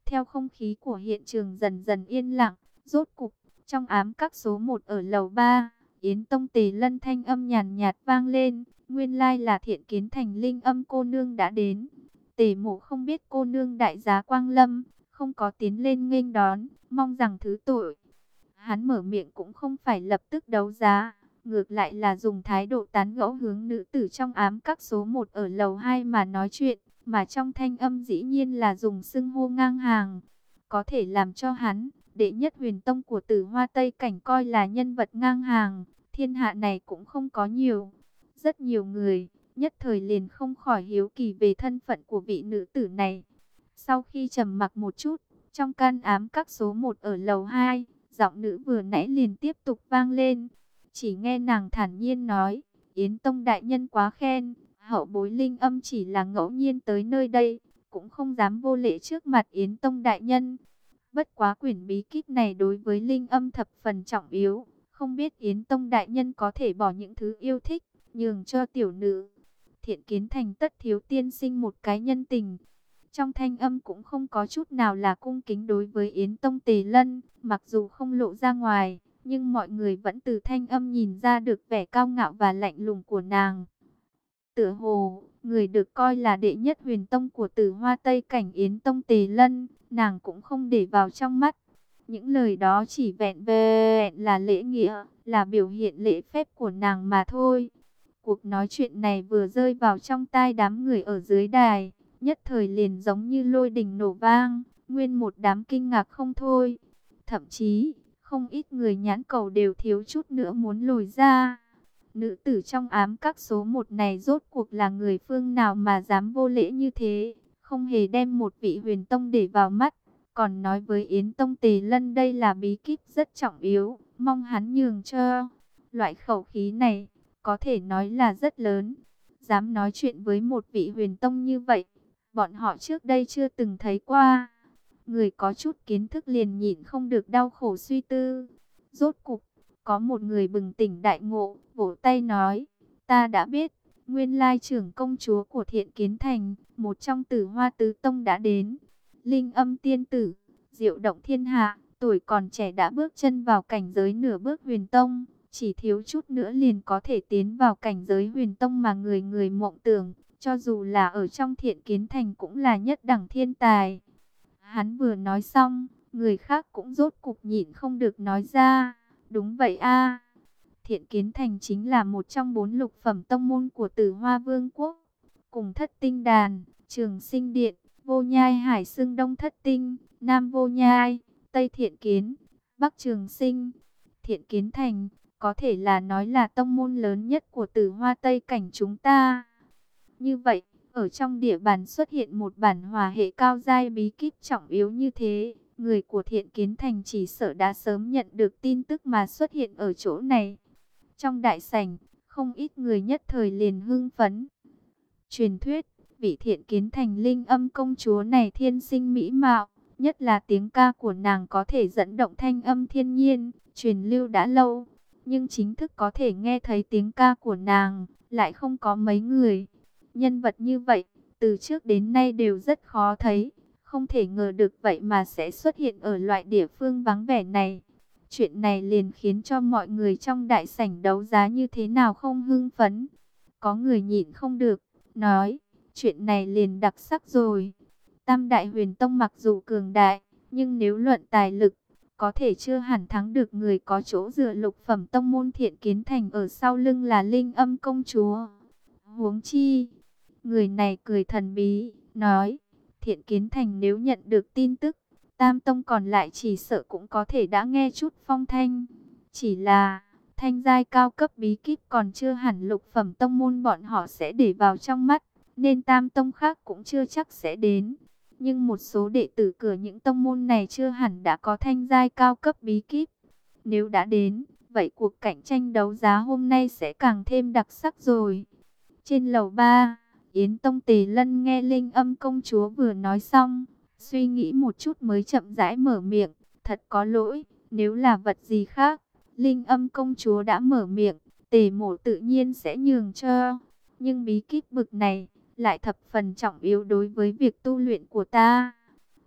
Theo không khí của hiện trường dần dần yên lặng, rốt cục, trong ám các số 1 ở lầu 3, Yến Tông Tề Lân thanh âm nhàn nhạt vang lên, nguyên lai là Thiện Kiến Thành Linh Âm cô nương đã đến. Tề Mộ không biết cô nương đại giá quang lâm, không có tiến lên nghênh đón, mong rằng thứ tội. Hắn mở miệng cũng không phải lập tức đấu giá, ngược lại là dùng thái độ tán gẫu hướng nữ tử trong ám các số 1 ở lầu 2 mà nói chuyện, mà trong thanh âm dĩ nhiên là dùng xưng hô ngang hàng, có thể làm cho hắn, đệ nhất huyền tông của Tử Hoa Tây Cảnh coi là nhân vật ngang hàng, thiên hạ này cũng không có nhiều. Rất nhiều người, nhất thời liền không khỏi hiếu kỳ về thân phận của vị nữ tử này. Sau khi trầm mặc một chút, trong can ám các số 1 ở lầu 2, giọng nữ vừa nãy liền tiếp tục vang lên. Chỉ nghe nàng thản nhiên nói, Yến Tông đại nhân quá khen, hậu bối Linh Âm chỉ là ngẫu nhiên tới nơi đây, cũng không dám vô lễ trước mặt Yến Tông đại nhân. Bất quá quyển bí kíp này đối với Linh Âm thập phần trọng yếu, không biết Yến Tông đại nhân có thể bỏ những thứ yêu thích, nhường cho tiểu nữ. Thiện Kiến Thành tất thiếu tiên sinh một cái nhân tình. Trong thanh âm cũng không có chút nào là cung kính đối với Yến Tông Tề Lân, mặc dù không lộ ra ngoài, nhưng mọi người vẫn từ thanh âm nhìn ra được vẻ cao ngạo và lạnh lùng của nàng. Tựa hồ, người được coi là đệ nhất huyền tông của Tử Hoa Tây Cảnh Yến Tông Tề Lân, nàng cũng không để vào trong mắt. Những lời đó chỉ vẹn vẹn là lễ nghĩa, là biểu hiện lễ phép của nàng mà thôi. Cuộc nói chuyện này vừa rơi vào trong tai đám người ở dưới đài, nhất thời liền giống như lôi đình nổ vang, nguyên một đám kinh ngạc không thôi. Thậm chí, không ít người nhãn cầu đều thiếu chút nữa muốn lồi ra. Nữ tử trong ám các số 1 này rốt cuộc là người phương nào mà dám vô lễ như thế, không hề đem một vị huyền tông để vào mắt, còn nói với Yến Tông Tề Lân đây là bí kíp rất trọng yếu, mong hắn nhường cho. Loại khẩu khí này, có thể nói là rất lớn, dám nói chuyện với một vị huyền tông như vậy, bọn họ trước đây chưa từng thấy qua. Người có chút kiến thức liền nhịn không được đau khổ suy tư. Rốt cục, có một người bừng tỉnh đại ngộ, vỗ tay nói, ta đã biết, nguyên lai trưởng công chúa của Thiện Kiến Thành, một trong Tử Hoa Tứ Tông đã đến. Linh Âm tiên tử, diệu động thiên hạ, tuổi còn trẻ đã bước chân vào cảnh giới nửa bước huyền tông, chỉ thiếu chút nữa liền có thể tiến vào cảnh giới huyền tông mà người người mộng tưởng, cho dù là ở trong Thiện Kiến Thành cũng là nhất đẳng thiên tài. Hắn vừa nói xong, người khác cũng rốt cục nhịn không được nói ra, đúng vậy a. Thiện Kiến Thành chính là một trong 4 lục phẩm tông môn của Tử Hoa Vương quốc, cùng Thất Tinh Đàn, Trường Sinh Điện, Vô Nhai Hải xưng Đông Thất Tinh, Nam Vô Nhai, Tây Thiện Kiến, Bắc Trường Sinh. Thiện Kiến Thành có thể là nói là tông môn lớn nhất của Tử Hoa Tây Cảnh chúng ta. Như vậy, ở trong địa bàn xuất hiện một bản hòa hệ cao giai bí kíp trọng yếu như thế, người của Thiện Kiến Thành chỉ sợ đã sớm nhận được tin tức mà xuất hiện ở chỗ này. Trong đại sảnh, không ít người nhất thời liền hưng phấn. Truyền thuyết, vị Thiện Kiến Thành Linh Âm công chúa này thiên sinh mỹ mạo, nhất là tiếng ca của nàng có thể dẫn động thanh âm thiên nhiên, truyền lưu đã lâu. Nhưng chính thức có thể nghe thấy tiếng ca của nàng, lại không có mấy người. Nhân vật như vậy, từ trước đến nay đều rất khó thấy, không thể ngờ được vậy mà sẽ xuất hiện ở loại địa phương vắng vẻ này. Chuyện này liền khiến cho mọi người trong đại sảnh đấu giá như thế nào không hưng phấn. Có người nhịn không được, nói, chuyện này liền đặc sắc rồi. Tam đại huyền tông mặc dù cường đại, nhưng nếu luận tài lực, có thể chưa hẳn thắng được người có chỗ dựa lục phẩm tông môn Thiện Kiến Thành ở sau lưng là Linh Âm công chúa. Huống chi, người này cười thần bí, nói, Thiện Kiến Thành nếu nhận được tin tức, Tam Tông còn lại chỉ sợ cũng có thể đã nghe chút phong thanh. Chỉ là, thanh giai cao cấp bí kíp còn chưa hẳn lục phẩm tông môn bọn họ sẽ để vào trong mắt, nên Tam Tông khác cũng chưa chắc sẽ đến. Nhưng một số đệ tử cửa những tông môn này chưa hẳn đã có thanh giai cao cấp bí kíp. Nếu đã đến, vậy cuộc cạnh tranh đấu giá hôm nay sẽ càng thêm đặc sắc rồi. Trên lầu 3, Yến Tông Tề Lân nghe Linh Âm công chúa vừa nói xong, suy nghĩ một chút mới chậm rãi mở miệng, thật có lỗi, nếu là vật gì khác, Linh Âm công chúa đã mở miệng, Tề Mộ tự nhiên sẽ nhường cho, nhưng bí kíp bực này lại thập phần trọng yếu đối với việc tu luyện của ta.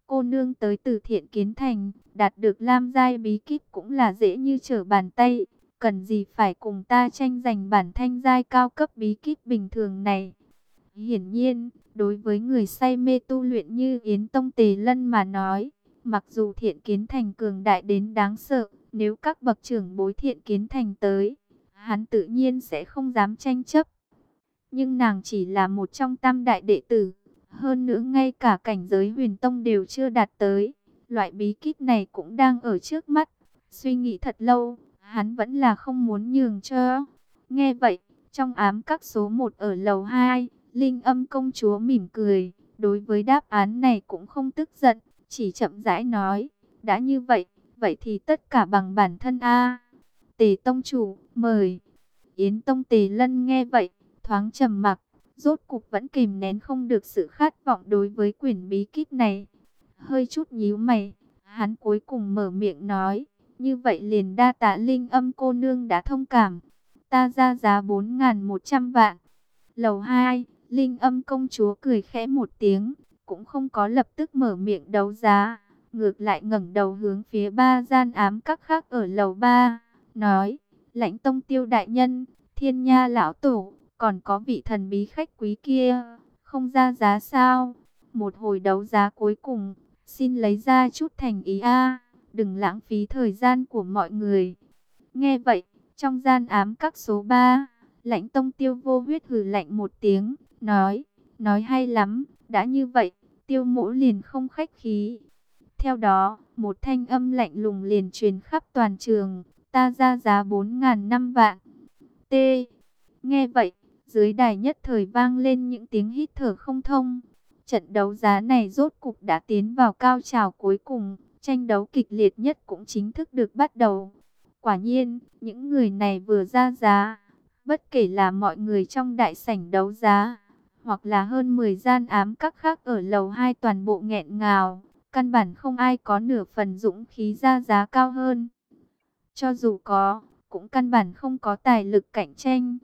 cô nương tới từ Thiện Kiến Thành, đạt được lam giai bí kíp cũng là dễ như trở bàn tay. Cần gì phải cùng ta tranh giành bản thanh giai cao cấp bí kíp bình thường này. Hiển nhiên, đối với người say mê tu luyện như Yến Tông Tề Lân mà nói, mặc dù Thiện Kiến Thành cường đại đến đáng sợ, nếu các bậc trưởng bối Thiện Kiến Thành tới, hắn tự nhiên sẽ không dám tranh chấp. Nhưng nàng chỉ là một trong tam đại đệ tử, hơn nữa ngay cả cảnh giới Huyền Tông đều chưa đạt tới. Loại bí kíp này cũng đang ở trước mắt. Suy nghĩ thật lâu, hắn vẫn là không muốn nhường cho. Nghe vậy, trong ám các số 1 ở lầu 2, Linh Âm công chúa mỉm cười, đối với đáp án này cũng không tức giận, chỉ chậm rãi nói, đã như vậy, vậy thì tất cả bằng bản thân a. Tề tông chủ, mời. Yến Tông Tề Lân nghe vậy, thoáng trầm mặc, rốt cục vẫn kìm nén không được sự khát vọng đối với quyển bí kíp này. Hơi chút nhíu mày, hắn cuối cùng mở miệng nói, như vậy liền đa tạ Linh Âm cô nương đã thông cảm, ta ra giá 4.100 vạn. Lầu 2, Linh Âm công chúa cười khẽ một tiếng, cũng không có lập tức mở miệng đấu giá, ngược lại ngẩng đầu hướng phía 3 gian ám các khác ở lầu 3, nói, Lãnh Tông Tiêu đại nhân, Thiên Nha lão tổ, còn có vị thần bí khách quý kia, không ra giá sao? Một hồi đấu giá cuối cùng, xin lấy ra chút thành ý a, đừng lãng phí thời gian của mọi người. Nghe vậy, trong gian ám các số 3, Lãnh Tông Tiêu vô huyết hừ lạnh một tiếng, nói hay lắm, đã như vậy, Tiêu mỗ liền không khách khí. Theo đó, một thanh âm lạnh lùng liền truyền khắp toàn trường, ta ra giá 4.005 vạn. T. Nghe vậy, dưới đài nhất thời vang lên những tiếng hít thở không thông. Trận đấu giá này rốt cục đã tiến vào cao trào cuối cùng, tranh đấu kịch liệt nhất cũng chính thức được bắt đầu. Quả nhiên, những người này vừa ra giá, bất kể là mọi người trong đại sảnh đấu giá, hoặc là hơn 10 gian ám các khác ở lầu 2 toàn bộ nghẹn ngào, căn bản không ai có nửa phần dũng khí ra giá cao hơn. Cho dù có, cũng căn bản không có tài lực cạnh tranh.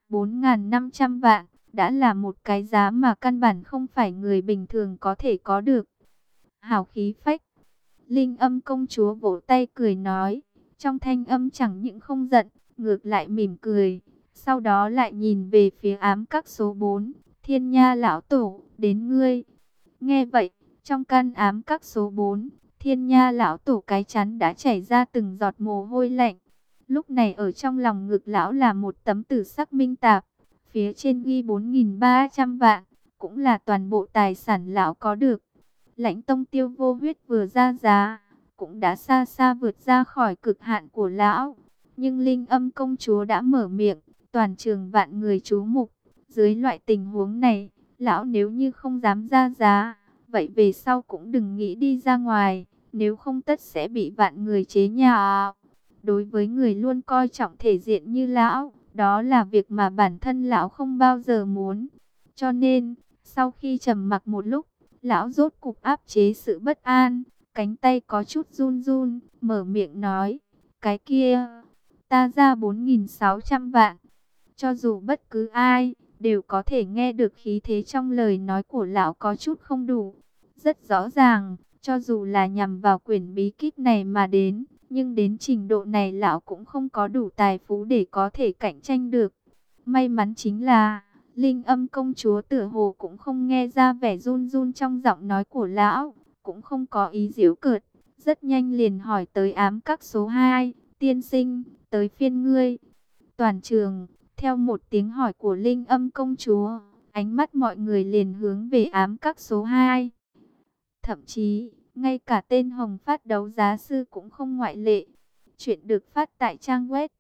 4.500 vạn, đã là một cái giá mà căn bản không phải người bình thường có thể có được. Hào khí phách. Linh Âm công chúa vỗ tay cười nói, trong thanh âm chẳng những không giận, ngược lại mỉm cười. Sau đó lại nhìn về phía ám các số 4, Thiên Nha lão tổ, đến ngươi. Nghe vậy, trong căn ám các số 4, Thiên Nha lão tổ cái chắn đã chảy ra từng giọt mồ hôi lạnh. Lúc này ở trong lòng ngực lão là một tấm tử sắc minh tạp, phía trên ghi 4.300 vạn, cũng là toàn bộ tài sản lão có được. Lãnh Tông Tiêu vô huyết vừa ra giá, cũng đã xa xa vượt ra khỏi cực hạn của lão. Nhưng Linh Âm công chúa đã mở miệng, toàn trường vạn người chú mục. Dưới loại tình huống này, lão nếu như không dám ra giá, vậy về sau cũng đừng nghĩ đi ra ngoài, nếu không tất sẽ bị vạn người chế nhạo. Đối với người luôn coi trọng thể diện như lão, đó là việc mà bản thân lão không bao giờ muốn. Cho nên, sau khi trầm mặc một lúc, lão rốt cục áp chế sự bất an, cánh tay có chút run run, mở miệng nói, cái kia, ta ra 4.600 vạn. Cho dù bất cứ ai, đều có thể nghe được khí thế trong lời nói của lão có chút không đủ. Rất rõ ràng, cho dù là nhằm vào quyển bí kíp này mà đến, nhưng đến trình độ này lão cũng không có đủ tài phú để có thể cạnh tranh được. May mắn chính là, Linh Âm công chúa tựa hồ cũng không nghe ra vẻ run run trong giọng nói của lão, cũng không có ý giễu cợt, rất nhanh liền hỏi tới ám các số 2, tiên sinh, tới phiên ngươi. Toàn trường, theo một tiếng hỏi của Linh Âm công chúa, ánh mắt mọi người liền hướng về ám các số 2. Thậm chí, ngay cả tên Hồng Phát đấu giá sư cũng không ngoại lệ. Chuyện được phát tại trang web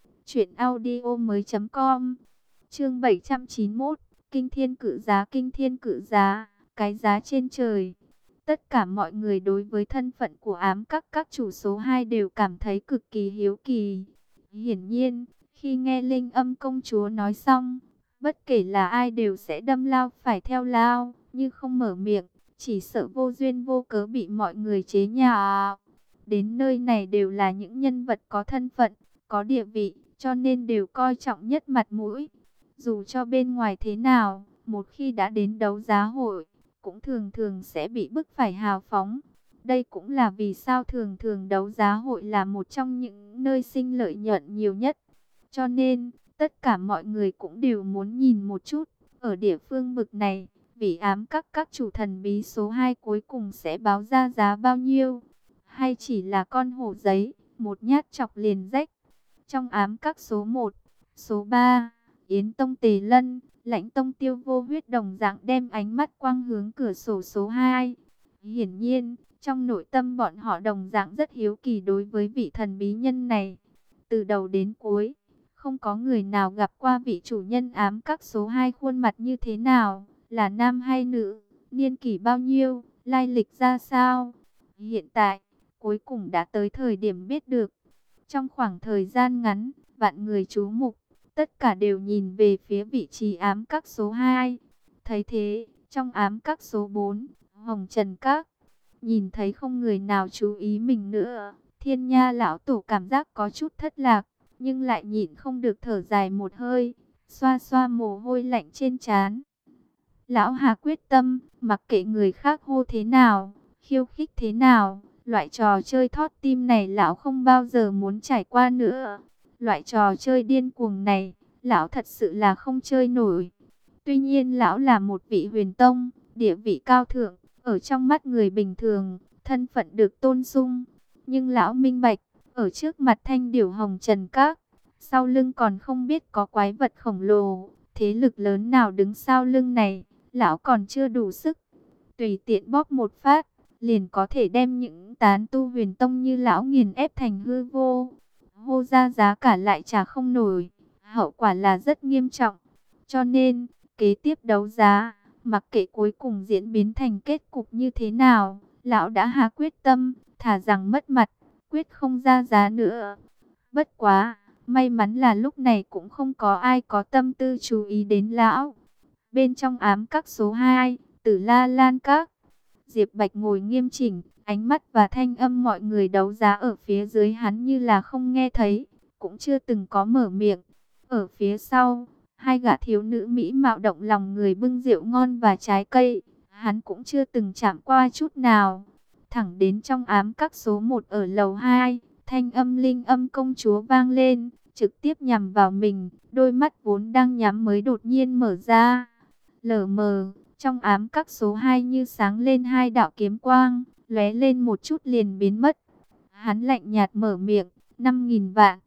truyệnaudiomoi.com. Chương 791, Kinh Thiên Cự Giá, Kinh Thiên Cự Giá, cái giá trên trời. Tất cả mọi người đối với thân phận của ám các chủ số 2 đều cảm thấy cực kỳ hiếu kỳ. Hiển nhiên, khi nghe Linh Âm công chúa nói xong, bất kể là ai đều sẽ đâm lao phải theo lao, như không mở miệng, chỉ sợ vô duyên vô cớ bị mọi người chế nhạo. Đến nơi này đều là những nhân vật có thân phận, có địa vị, cho nên đều coi trọng nhất mặt mũi. Dù cho bên ngoài thế nào, một khi đã đến đấu giá hội, cũng thường thường sẽ bị bức phải hào phóng. Đây cũng là vì sao thường thường đấu giá hội là một trong những nơi sinh lợi nhuận nhiều nhất. Cho nên, tất cả mọi người cũng đều muốn nhìn một chút. Ở địa phương bực này, vị ám các chủ thần bí số 2 cuối cùng sẽ báo ra giá bao nhiêu? Hay chỉ là con hổ giấy, một nhát chọc liền rách? Trong ám các số 1, số 3, Yến Tông Tề Lân, Lãnh Tông Tiêu Vô Huyết đồng dạng đem ánh mắt quang hướng cửa sổ số 2. Hiển nhiên, trong nội tâm bọn họ đồng dạng rất hiếu kỳ đối với vị thần bí nhân này. Từ đầu đến cuối, không có người nào gặp qua vị chủ nhân ám các số 2 khuôn mặt như thế nào, là nam hay nữ, niên kỷ bao nhiêu, lai lịch ra sao. Hiện tại, cuối cùng đã tới thời điểm biết được. Trong khoảng thời gian ngắn, vạn người chú mục, tất cả đều nhìn về phía vị trí ám các số 2. Thấy thế, trong ám các số 4, Hồng Trần Các, nhìn thấy không người nào chú ý mình nữa, Thiên Nha lão tổ cảm giác có chút thất lạc, nhưng lại nhịn không được thở dài một hơi, xoa xoa mồ hôi lạnh trên trán. Lão Hà quyết tâm, mặc kệ người khác hô thế nào, khiêu khích thế nào, loại trò chơi thót tim này lão không bao giờ muốn trải qua nữa. Loại trò chơi điên cuồng này, lão thật sự là không chơi nổi. Tuy nhiên lão là một vị huyền tông, địa vị cao thượng, ở trong mắt người bình thường, thân phận được tôn sung. Nhưng lão minh bạch, ở trước mặt Thanh Điểu Hồng Trần Các, sau lưng còn không biết có quái vật khổng lồ, thế lực lớn nào đứng sau lưng này, lão còn chưa đủ sức. Tùy tiện bóp một phát, liền có thể đem những tán tu huyền tông như lão nghiền ép thành hư vô. Hô ra giá cả lại trả không nổi, hậu quả là rất nghiêm trọng. Cho nên, kế tiếp đấu giá, mặc kệ cuối cùng diễn biến thành kết cục như thế nào, lão đã hạ quyết tâm, thà rằng mất mặt, quyết không ra giá nữa. Bất quá, may mắn là lúc này cũng không có ai có tâm tư chú ý đến lão. Bên trong ám các số 2, Tử La Lan Các, Diệp Bạch ngồi nghiêm chỉnh, ánh mắt và thanh âm mọi người đấu giá ở phía dưới hắn như là không nghe thấy, cũng chưa từng có mở miệng. Ở phía sau, hai gã thiếu nữ mỹ mạo động lòng người bưng rượu ngon và trái cây, hắn cũng chưa từng chạm qua chút nào. Thẳng đến trong ám các số 1 ở lầu 2, thanh âm linh âm công chúa vang lên, trực tiếp nhằm vào mình, đôi mắt vốn đang nhắm mới đột nhiên mở ra. Lờ mờ, trong ám các số 2 như sáng lên hai đạo kiếm quang, lóe lên một chút liền biến mất. Hắn lạnh nhạt mở miệng, 5.000 vạn.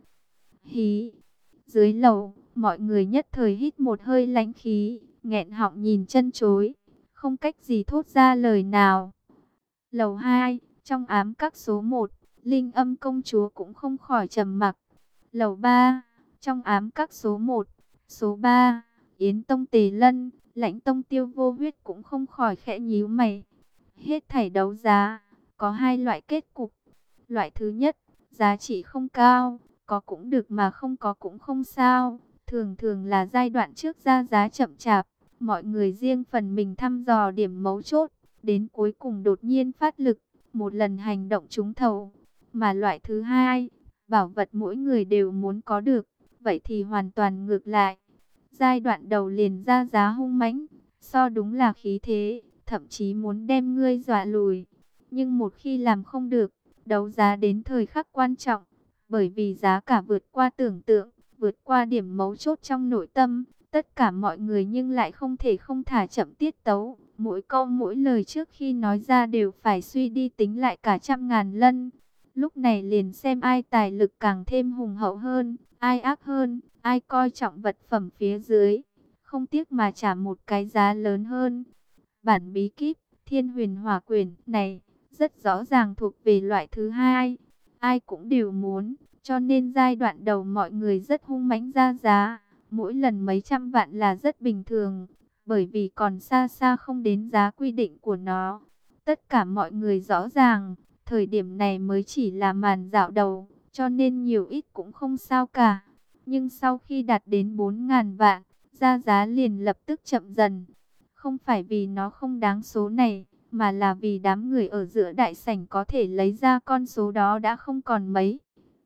Hí! Dưới lầu, mọi người nhất thời hít một hơi lãnh khí, nghẹn họng nhìn chân chối, không cách gì thốt ra lời nào. Lầu 2, trong ám các số 1, linh âm công chúa cũng không khỏi trầm mặc. Lầu 3, trong ám các số 1, số 3, Yến Tông Tề Lân, Lãnh Tông Tiêu Vô Huyết cũng không khỏi khẽ nhíu mày. Hết thảy đấu giá, có hai loại kết cục. Loại thứ nhất, giá trị không cao, có cũng được mà không có cũng không sao. Thường thường là giai đoạn trước ra giá chậm chạp, mọi người riêng phần mình thăm dò điểm mấu chốt, đến cuối cùng đột nhiên phát lực, một lần hành động trúng thầu. Mà loại thứ hai, bảo vật mỗi người đều muốn có được, vậy thì hoàn toàn ngược lại. Giai đoạn đầu liền ra giá hung mãnh, so đúng là khí thế, thậm chí muốn đem ngươi dọa lùi. Nhưng một khi làm không được, đấu giá đến thời khắc quan trọng, bởi vì giá cả vượt qua tưởng tượng, vượt qua điểm mấu chốt trong nội tâm, tất cả mọi người nhưng lại không thể không thả chậm tiết tấu. Mỗi câu mỗi lời trước khi nói ra đều phải suy đi tính lại cả trăm ngàn lần. Lúc này liền xem ai tài lực càng thêm hùng hậu hơn, ai ác hơn, ai coi trọng vật phẩm phía dưới, không tiếc mà trả một cái giá lớn hơn. Bản bí kíp Thiên Huyền Hỏa Quyển này rất rõ ràng thuộc về loại thứ hai, ai cũng đều muốn, cho nên giai đoạn đầu mọi người rất hung mãnh ra giá, mỗi lần mấy trăm vạn là rất bình thường, bởi vì còn xa xa không đến giá quy định của nó. Tất cả mọi người rõ ràng, thời điểm này mới chỉ là màn dạo đầu, cho nên nhiều ít cũng không sao cả. Nhưng sau khi đạt đến 4.000 vạn, ra giá liền lập tức chậm dần. Không phải vì nó không đáng số này, mà là vì đám người ở giữa đại sảnh có thể lấy ra con số đó đã không còn mấy.